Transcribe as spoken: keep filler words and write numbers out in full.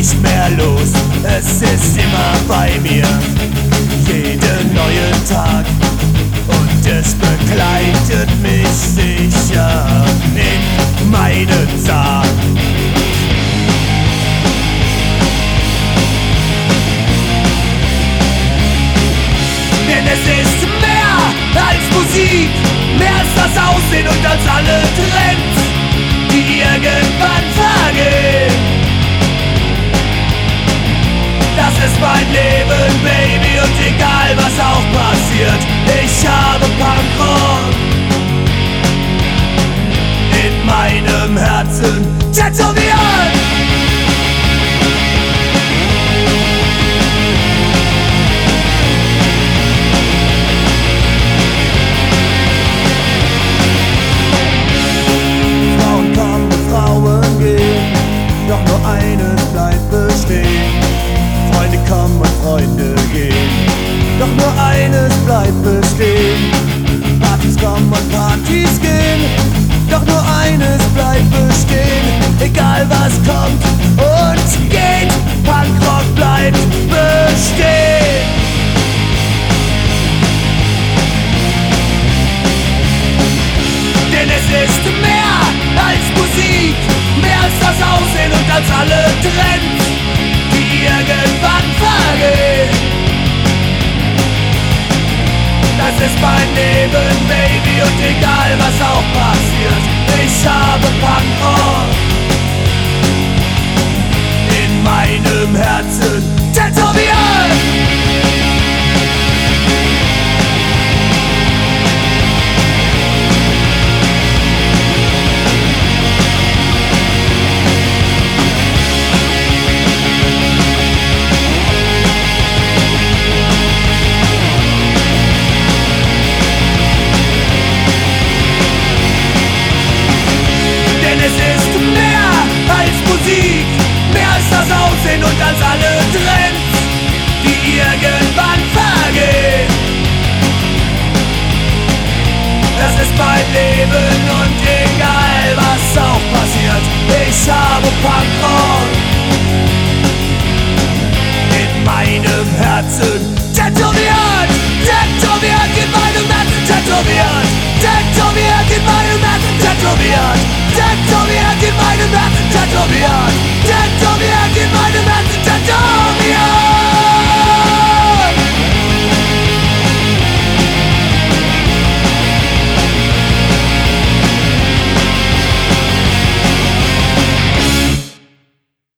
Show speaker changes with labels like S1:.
S1: nicht mehr los. Es ist immer bei mir, jeden neuen Tag, und es begleitet mich sicher in meinen Tag. Denn es ist mehr als Musik, mehr als das Aussehen und als alle Trends, die irgendwann vergehen. Das ist mein Leben, Baby, und egal was auch passiert, ich habe Punkrock in meinem Herzen tätowiert. Frauen kommen und Frauen gehen, doch nur eines bleibt bestehen. Freunde kommen und Freunde gehen, doch nur eines bleibt bestehen. Partys kommen und Partys gehen, doch nur eines bleibt bestehen. Egal was kommt und geht, Punkrock bleibt bestehen. Denn es ist mehr als Musik, mehr als das Aussehen und als alle Trends, die irgendwann vergehen. Das ist mein Leben, Baby, und egal was auch passiert, ich habe Punkrock in meinem Herzen tätowiert. Es ist mehr als Musik, mehr als das Aussehen und als alle Trends, die irgendwann vergehen. Das ist mein Leben und egal was auch passiert, ich habe Punkrock in meinem Herzen tätowiert, tätowiert in meinem Herzen tätowiert, tätowiert in meinem Herzen tätowiert. Tätowiert in meinem Herzen, tätowiert.